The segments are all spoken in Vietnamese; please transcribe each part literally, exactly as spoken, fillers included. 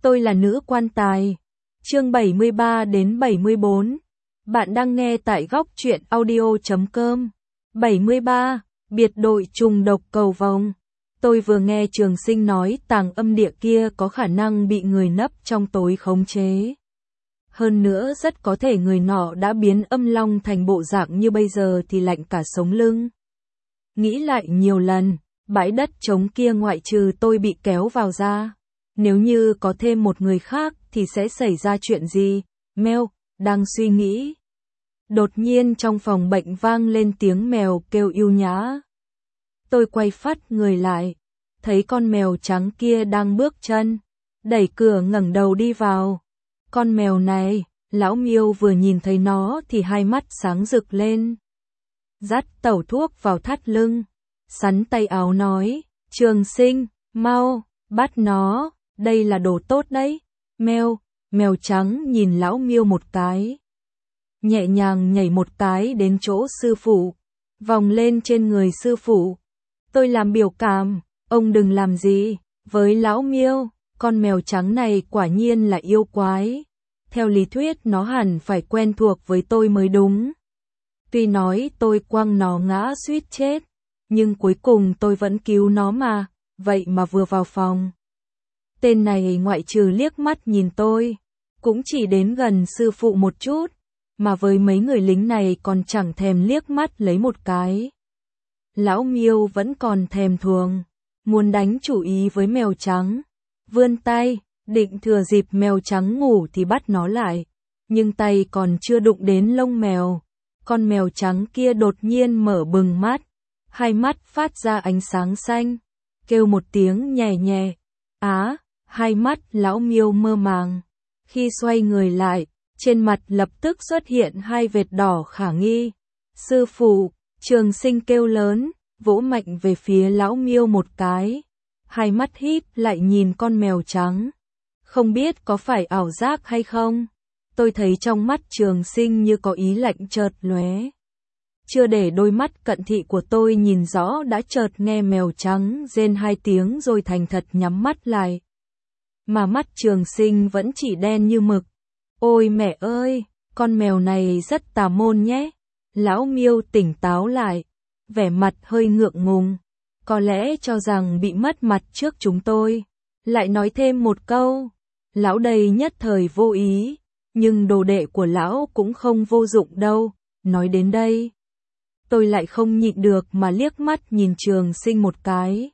Tôi là nữ quan tài. Chương bảy mươi ba đến bảy mươi bốn. Bạn đang nghe tại góc truyện audio chấm com. bảy mươi ba. Biệt đội trùng độc cầu vồng. Tôi vừa nghe Trường Sinh nói tàng âm địa kia có khả năng bị người nấp trong tối khống chế. Hơn nữa rất có thể người nọ đã biến âm long thành bộ dạng như bây giờ thì lạnh cả sống lưng. Nghĩ lại nhiều lần, bãi đất trống kia ngoại trừ tôi bị kéo vào ra. Nếu như có thêm một người khác thì sẽ xảy ra chuyện gì? Mèo, đang suy nghĩ. Đột nhiên trong phòng bệnh vang lên tiếng mèo kêu yêu nhã. Tôi quay phắt người lại, thấy con mèo trắng kia đang bước chân, đẩy cửa ngẩng đầu đi vào. Con mèo này, lão Miêu vừa nhìn thấy nó thì hai mắt sáng rực lên. Dắt tẩu thuốc vào thắt lưng, sắn tay áo nói, Trường Sinh, mau, bắt nó, đây là đồ tốt đấy. Mèo, mèo trắng nhìn lão Miêu một cái. Nhẹ nhàng nhảy một cái đến chỗ sư phụ, vòng lên trên người sư phụ. Tôi làm biểu cảm, ông đừng làm gì, với lão Miêu, con mèo trắng này quả nhiên là yêu quái. Theo lý thuyết nó hẳn phải quen thuộc với tôi mới đúng. Tuy nói tôi quăng nó ngã suýt chết, nhưng cuối cùng tôi vẫn cứu nó mà, vậy mà vừa vào phòng. Tên này ngoại trừ liếc mắt nhìn tôi, cũng chỉ đến gần sư phụ một chút, mà với mấy người lính này còn chẳng thèm liếc mắt lấy một cái. Lão Miêu vẫn còn thèm thuồng, muốn đánh chủ ý với mèo trắng. Vươn tay, định thừa dịp mèo trắng ngủ thì bắt nó lại, nhưng tay còn chưa đụng đến lông mèo. Con mèo trắng kia đột nhiên mở bừng mắt, hai mắt phát ra ánh sáng xanh, kêu một tiếng nhẹ nhẹ. Á, hai mắt lão Miêu mơ màng. Khi xoay người lại, trên mặt lập tức xuất hiện hai vệt đỏ khả nghi. Sư phụ, Trường Sinh kêu lớn, vỗ mạnh về phía lão Miêu một cái. Hai mắt híp lại nhìn con mèo trắng. Không biết có phải ảo giác hay không? Tôi thấy trong mắt Trường Sinh như có ý lạnh chợt lóe. Chưa để đôi mắt cận thị của tôi nhìn rõ đã chợt nghe mèo trắng rên hai tiếng rồi thành thật nhắm mắt lại. Mà mắt Trường Sinh vẫn chỉ đen như mực. Ôi mẹ ơi, con mèo này rất tà môn nhé. Lão Miêu tỉnh táo lại, vẻ mặt hơi ngượng ngùng. Có lẽ cho rằng bị mất mặt trước chúng tôi. Lại nói thêm một câu. Lão đây nhất thời vô ý, nhưng đồ đệ của lão cũng không vô dụng đâu. Nói đến đây, tôi lại không nhịn được mà liếc mắt nhìn Trường Sinh một cái.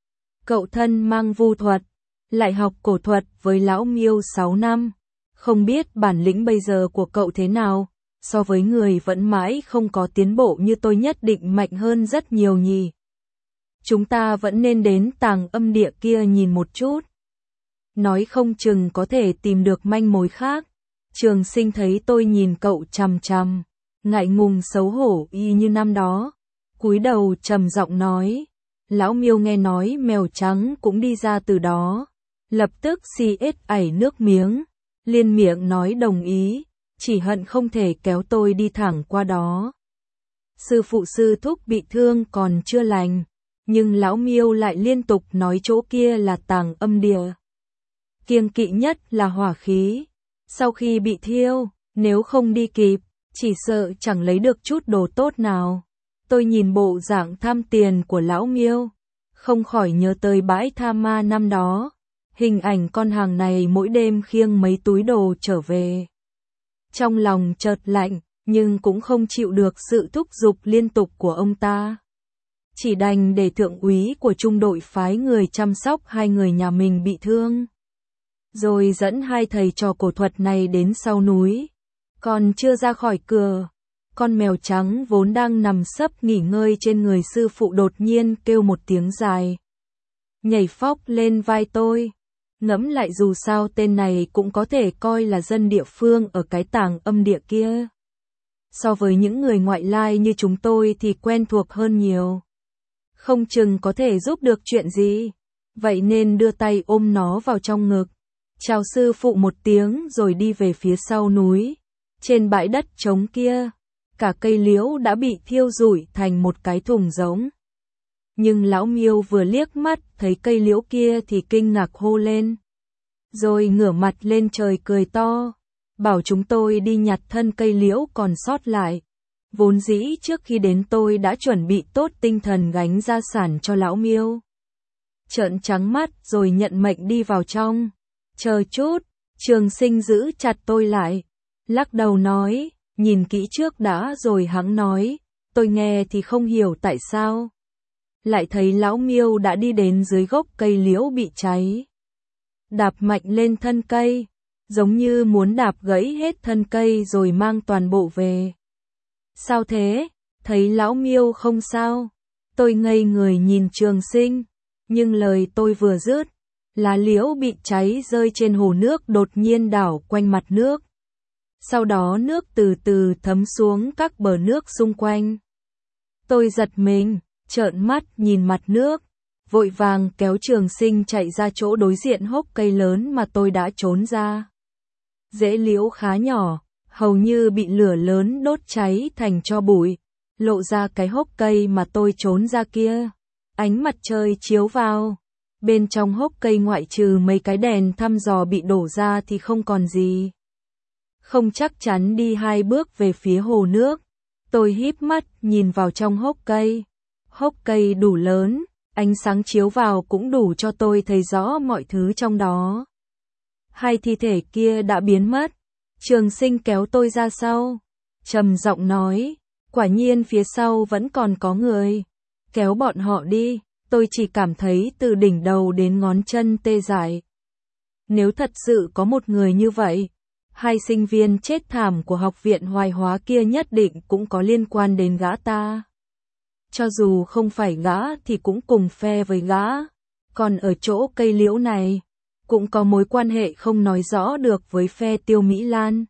Cậu thân mang vu thuật, lại học cổ thuật với lão Miêu sáu năm. Không biết bản lĩnh bây giờ của cậu thế nào, so với người vẫn mãi không có tiến bộ như tôi nhất định mạnh hơn rất nhiều nhỉ. Chúng ta vẫn nên đến tàng âm địa kia nhìn một chút. Nói không chừng có thể tìm được manh mối khác. Trường Sinh thấy tôi nhìn cậu chằm chằm, ngại ngùng xấu hổ y như năm đó. Cúi đầu trầm giọng nói. Lão Miêu nghe nói mèo trắng cũng đi ra từ đó. Lập tức xì ết ảy nước miếng. Liên miệng nói đồng ý, chỉ hận không thể kéo tôi đi thẳng qua đó. Sư phụ sư thúc bị thương còn chưa lành, nhưng lão Miêu lại liên tục nói chỗ kia là tàng âm địa. Kiêng kỵ nhất là hỏa khí. Sau khi bị thiêu, nếu không đi kịp, chỉ sợ chẳng lấy được chút đồ tốt nào. Tôi nhìn bộ dạng tham tiền của lão Miêu, không khỏi nhớ tới bãi tha ma năm đó. Hình ảnh con hàng này mỗi đêm khiêng mấy túi đồ trở về. Trong lòng chợt lạnh, nhưng cũng không chịu được sự thúc giục liên tục của ông ta. Chỉ đành để thượng úy của trung đội phái người chăm sóc hai người nhà mình bị thương. Rồi dẫn hai thầy trò cổ thuật này đến sau núi. Còn chưa ra khỏi cửa, con mèo trắng vốn đang nằm sấp nghỉ ngơi trên người sư phụ đột nhiên kêu một tiếng dài. Nhảy phóc lên vai tôi. Ngẫm lại dù sao tên này cũng có thể coi là dân địa phương ở cái tàng âm địa kia. So với những người ngoại lai như chúng tôi thì quen thuộc hơn nhiều. Không chừng có thể giúp được chuyện gì. Vậy nên đưa tay ôm nó vào trong ngực. Chào sư phụ một tiếng rồi đi về phía sau núi. Trên bãi đất trống kia, cả cây liễu đã bị thiêu rụi thành một cái thùng rỗng. Nhưng lão Miêu vừa liếc mắt thấy cây liễu kia thì kinh ngạc hô lên. rồi ngửa mặt lên trời cười to, bảo chúng tôi đi nhặt thân cây liễu còn sót lại. Vốn dĩ trước khi đến tôi đã chuẩn bị tốt tinh thần gánh gia sản cho lão Miêu. Trợn trắng mắt rồi nhận mệnh đi vào trong. Chờ chút, Trường Sinh giữ chặt tôi lại, lắc đầu nói, nhìn kỹ trước đã rồi hẵng nói. Tôi nghe thì không hiểu tại sao. Lại thấy lão Miêu đã đi đến dưới gốc cây liễu bị cháy. Đạp mạnh lên thân cây, giống như muốn đạp gãy hết thân cây rồi mang toàn bộ về. Sao thế? Thấy lão Miêu không sao. Tôi ngây người nhìn Trường Sinh, nhưng lời tôi vừa dứt, lá liễu bị cháy rơi trên hồ nước đột nhiên đảo quanh mặt nước. Sau đó nước từ từ thấm xuống các bờ nước xung quanh. Tôi giật mình, trợn mắt nhìn mặt nước, vội vàng kéo Trường Sinh chạy ra chỗ đối diện hốc cây lớn mà tôi đã trốn ra. Rễ liễu khá nhỏ, hầu như bị lửa lớn đốt cháy thành tro bụi, lộ ra cái hốc cây mà tôi trốn ra kia. Ánh mặt trời chiếu vào, bên trong hốc cây ngoại trừ mấy cái đèn thăm dò bị đổ ra thì không còn gì. Không chắc chắn đi hai bước về phía hồ nước, tôi híp mắt nhìn vào trong hốc cây. Hốc cây đủ lớn, ánh sáng chiếu vào cũng đủ cho tôi thấy rõ mọi thứ trong đó. Hai thi thể kia đã biến mất. Trường Sinh kéo tôi ra sau, trầm giọng nói, quả nhiên phía sau vẫn còn có người. Kéo bọn họ đi. Tôi chỉ cảm thấy từ đỉnh đầu đến ngón chân tê dại. Nếu thật sự có một người như vậy, hai sinh viên chết thảm của học viện Hoài Hóa kia nhất định cũng có liên quan đến gã ta. Cho dù không phải gã thì cũng cùng phe với gã. Còn ở chỗ cây liễu này, cũng có mối quan hệ không nói rõ được với phe Tiêu Mỹ Lan.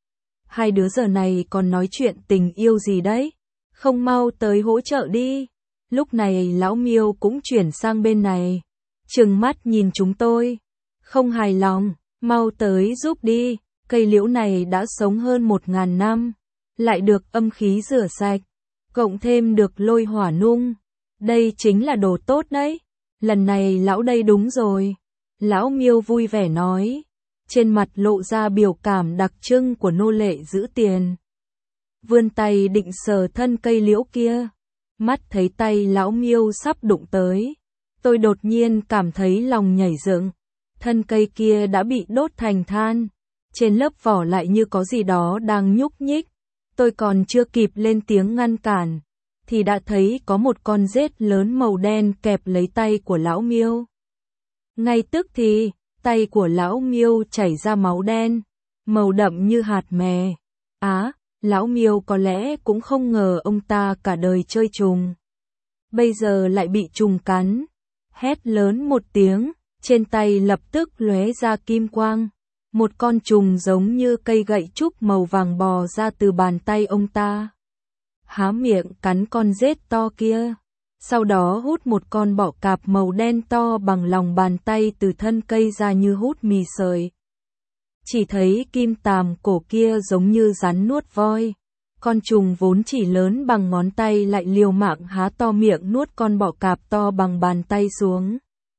Hai đứa giờ này còn nói chuyện tình yêu gì đấy? Không mau tới hỗ trợ đi. Lúc này lão Miêu cũng chuyển sang bên này, trừng mắt nhìn chúng tôi, không hài lòng, mau tới giúp đi. Cây liễu này đã sống hơn một ngàn năm, lại được âm khí rửa sạch, cộng thêm được lôi hỏa nung. Đây chính là đồ tốt đấy. Lần này lão đây đúng rồi. Lão Miêu vui vẻ nói, trên mặt lộ ra biểu cảm đặc trưng của nô lệ giữ tiền. Vươn tay định sờ thân cây liễu kia. Mắt thấy tay lão Miêu sắp đụng tới, tôi đột nhiên cảm thấy lòng nhảy dựng. Thân cây kia đã bị đốt thành than, trên lớp vỏ lại như có gì đó đang nhúc nhích. Tôi còn chưa kịp lên tiếng ngăn cản, thì đã thấy có một con rết lớn màu đen kẹp lấy tay của lão Miêu. Ngay tức thì, tay của lão Miêu chảy ra máu đen, màu đậm như hạt mè. Á! Lão Miêu có lẽ cũng không ngờ ông ta cả đời chơi trùng, bây giờ lại bị trùng cắn. Hét lớn một tiếng, trên tay lập tức lóe ra kim quang. Một con trùng giống như cây gậy trúc màu vàng bò ra từ bàn tay ông ta. Há miệng cắn con rết to kia, sau đó hút một con bọ cạp màu đen to bằng lòng bàn tay từ thân cây ra như hút mì sợi. Chỉ thấy kim tàm cổ kia giống như rắn nuốt voi, con trùng vốn chỉ lớn bằng ngón tay lại liều mạng há to miệng nuốt con bọ cạp to bằng bàn tay xuống.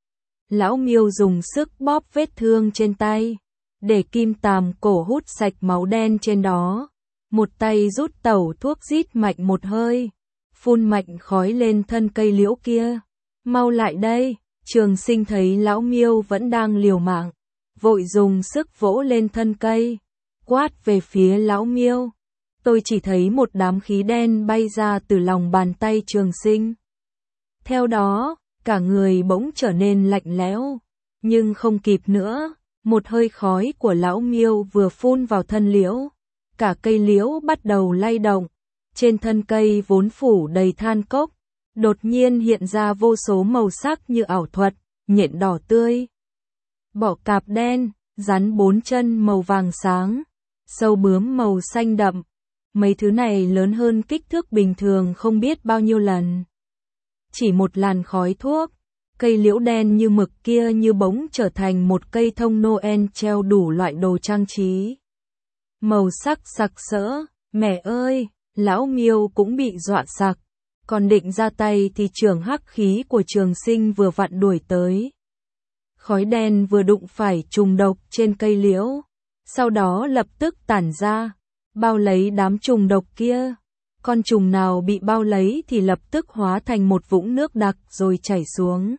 Lão Miêu dùng sức bóp vết thương trên tay, để kim tàm cổ hút sạch máu đen trên đó. Một tay rút tẩu thuốc rít mạnh một hơi, phun mạnh khói lên thân cây liễu kia. Mau lại đây! Trường Sinh thấy lão Miêu vẫn đang liều mạng, vội dùng sức vỗ lên thân cây, quát về phía lão Miêu. Tôi chỉ thấy một đám khí đen bay ra từ lòng bàn tay Trường Sinh. Theo đó, cả người bỗng trở nên lạnh lẽo, nhưng không kịp nữa, một hơi khói của lão Miêu vừa phun vào thân liễu, cả cây liễu bắt đầu lay động. Trên thân cây vốn phủ đầy than cốc, đột nhiên hiện ra vô số màu sắc như ảo thuật, nhện đỏ tươi, bọ cạp đen, rắn bốn chân màu vàng sáng, sâu bướm màu xanh đậm. Mấy thứ này lớn hơn kích thước bình thường không biết bao nhiêu lần. Chỉ một làn khói thuốc, cây liễu đen như mực kia như bỗng trở thành một cây thông Noel treo đủ loại đồ trang trí. Màu sắc sặc sỡ, mẹ ơi, lão Miêu cũng bị dọa sặc. Còn định ra tay thì trường hắc khí của Trường Sinh vừa vặn đuổi tới. Khói đen vừa đụng phải trùng độc trên cây liễu, sau đó lập tức tản ra, bao lấy đám trùng độc kia. Con trùng nào bị bao lấy thì lập tức hóa thành một vũng nước đặc rồi chảy xuống.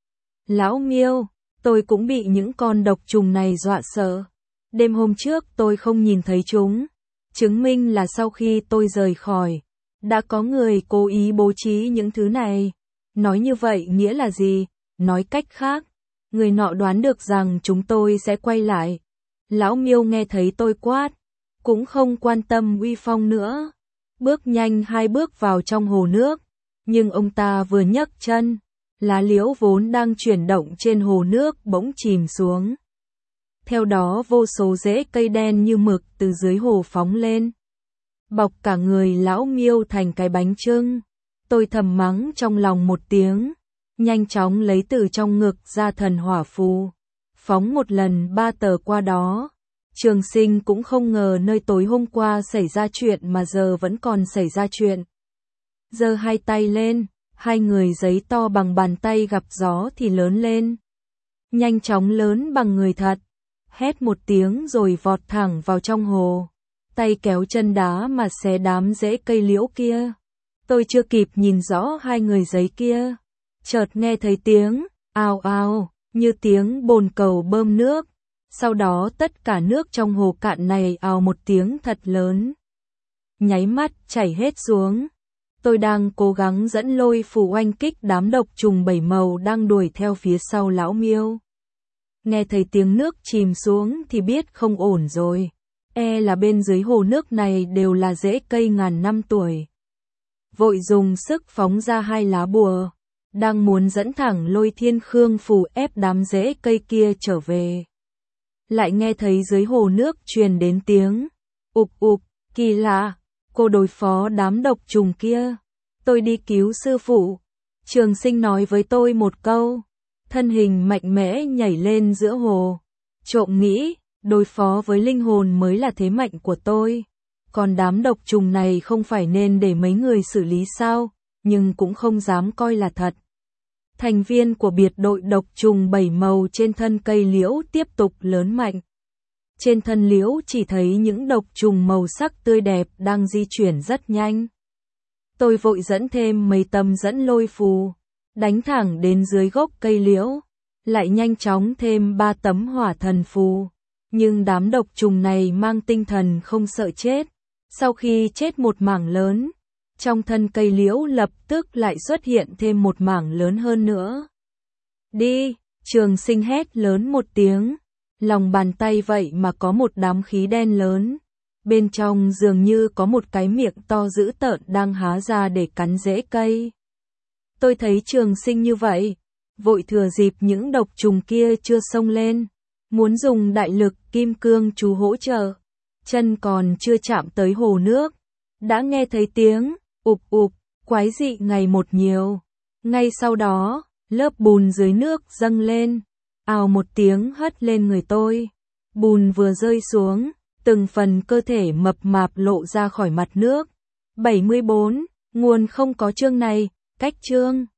Lão Miêu, tôi cũng bị những con độc trùng này dọa sợ. Đêm hôm trước tôi không nhìn thấy chúng, chứng minh là sau khi tôi rời khỏi, đã có người cố ý bố trí những thứ này. Nói như vậy nghĩa là gì? Nói cách khác, người nọ đoán được rằng chúng tôi sẽ quay lại. Lão Miêu nghe thấy tôi quát, cũng không quan tâm uy phong nữa, bước nhanh hai bước vào trong hồ nước, nhưng ông ta vừa nhấc chân, lá liễu vốn đang chuyển động trên hồ nước bỗng chìm xuống. Theo đó vô số rễ cây đen như mực từ dưới hồ phóng lên, bọc cả người lão Miêu thành cái bánh chưng. Tôi thầm mắng trong lòng một tiếng, nhanh chóng lấy từ trong ngực ra thần hỏa phù, phóng một lần ba tờ qua đó. Trường Sinh cũng không ngờ nơi tối hôm qua xảy ra chuyện mà giờ vẫn còn xảy ra chuyện. Giơ hai tay lên, hai người giấy to bằng bàn tay gặp gió thì lớn lên. Nhanh chóng lớn bằng người thật. Hét một tiếng rồi vọt thẳng vào trong hồ. Tay kéo chân đá mà xé đám rễ cây liễu kia. Tôi chưa kịp nhìn rõ hai người giấy kia, chợt nghe thấy tiếng ào ào, như tiếng bồn cầu bơm nước. Sau đó tất cả nước trong hồ cạn này ào một tiếng thật lớn, nháy mắt chảy hết xuống. Tôi đang cố gắng dẫn lôi phù oanh kích đám độc trùng bảy màu đang đuổi theo phía sau lão Miêu. Nghe thấy tiếng nước chìm xuống thì biết không ổn rồi. E là bên dưới hồ nước này đều là rễ cây ngàn năm tuổi. Vội dùng sức phóng ra hai lá bùa, đang muốn dẫn thẳng lôi thiên khương phù ép đám rễ cây kia trở về. Lại nghe thấy dưới hồ nước truyền đến tiếng ục ục, kỳ lạ, cô đối phó đám độc trùng kia. Tôi đi cứu sư phụ. Trường Sinh nói với tôi một câu, thân hình mạnh mẽ nhảy lên giữa hồ. Trộm nghĩ, đối phó với linh hồn mới là thế mạnh của tôi. Còn đám độc trùng này không phải nên để mấy người xử lý sao, nhưng cũng không dám coi là thật. Thành viên của biệt đội độc trùng bảy màu trên thân cây liễu tiếp tục lớn mạnh. Trên thân liễu chỉ thấy những độc trùng màu sắc tươi đẹp đang di chuyển rất nhanh. Tôi vội dẫn thêm mấy tấm dẫn lôi phù, đánh thẳng đến dưới gốc cây liễu, lại nhanh chóng thêm ba tấm hỏa thần phù. Nhưng đám độc trùng này mang tinh thần không sợ chết. Sau khi chết một mảng lớn, trong thân cây liễu lập tức lại xuất hiện thêm một mảng lớn hơn nữa. Đi, Trường Sinh hét lớn một tiếng, lòng bàn tay vậy mà có một đám khí đen lớn. Bên trong dường như có một cái miệng to dữ tợn đang há ra để cắn rễ cây. Tôi thấy Trường Sinh như vậy, vội thừa dịp những độc trùng kia chưa xông lên, muốn dùng đại lực kim cương chú hỗ trợ. Chân còn chưa chạm tới hồ nước, đã nghe thấy tiếng ục ục, quái dị ngày một nhiều. Ngay sau đó, lớp bùn dưới nước dâng lên, ào một tiếng hất lên người tôi. Bùn vừa rơi xuống, từng phần cơ thể mập mạp lộ ra khỏi mặt nước. bảy mươi bốn, nguồn không có chương này, cách chương.